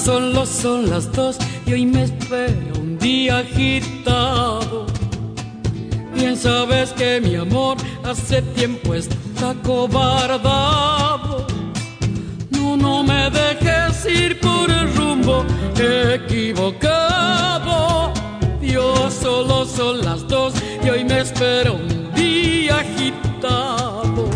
solo son las 2 y hoy me espera un día agitado. Bien sabes que mi amor hace tiempo está acobardado. No, no me dejes ir por el rumbo equivocado. Dios, solo son las 2 y hoy me espera un día agitado.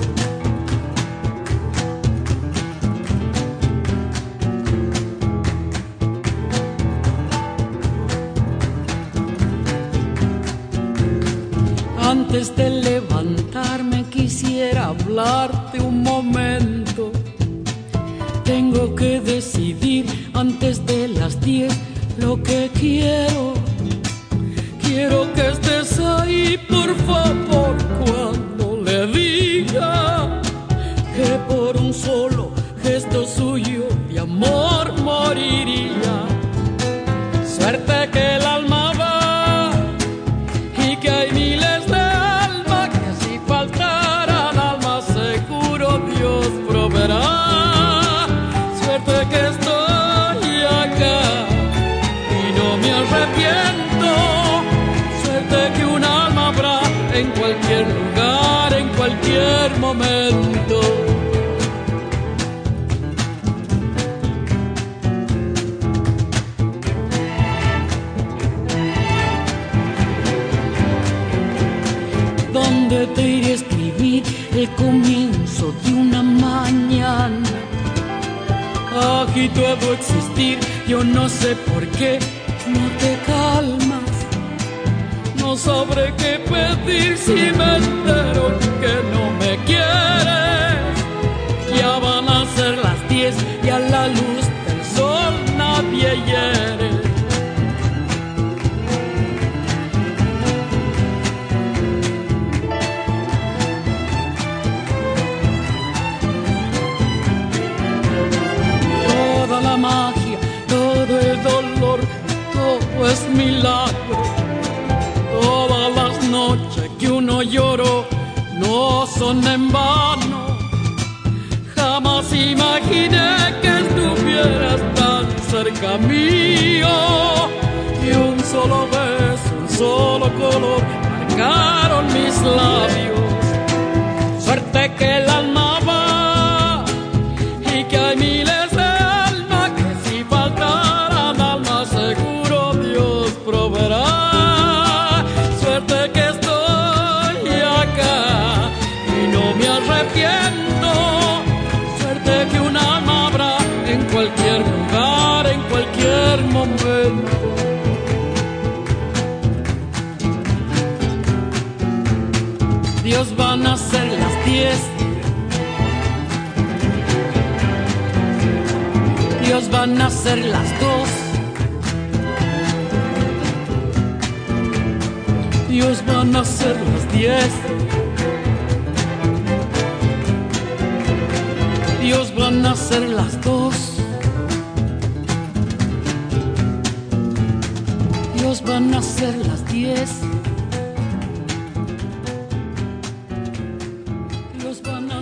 Antes de levantarme quisiera hablarte un momento. Tengo que decidir antes de las 10 lo que quiero. Quiero que estés ahí, por favor, cuando le diga que por un solo gesto suyo de amor moriría. Suerte que el alma va y que hay miles de almas que si faltaran almas seguro Dios proveerá. Suerte que estoy acá y no me arrepiento. Suerte que un alma habrá en cualquier lugar, en cualquier momento. ¿Dónde te iré a escribir el comienzo de una mañana? Aquí todo existir, yo no sé por qué no te calmas. No sabré qué pedir si me entero que no me quieres. Ya van a ser las 10 y a la luz del sol nadie hiere. Toda la magia, todo el dolor, todo es milagro. Todas las noches que uno lloró no son en vano. Jamás imaginé que estuvieras tan cerca mío. Y un solo beso, un solo color marcaron mis labios. Suerte que el alma va y que hay miles de almas que si faltaran almas seguro Dios proveerá. Suerte que un alma habrá en cualquier lugar, en cualquier momento. Dios, van a ser las 10. Dios, van a ser las 2. Dios, van a ser las 10. Dios, van a ser las 2. Dios, van a ser las 10. Dios, van a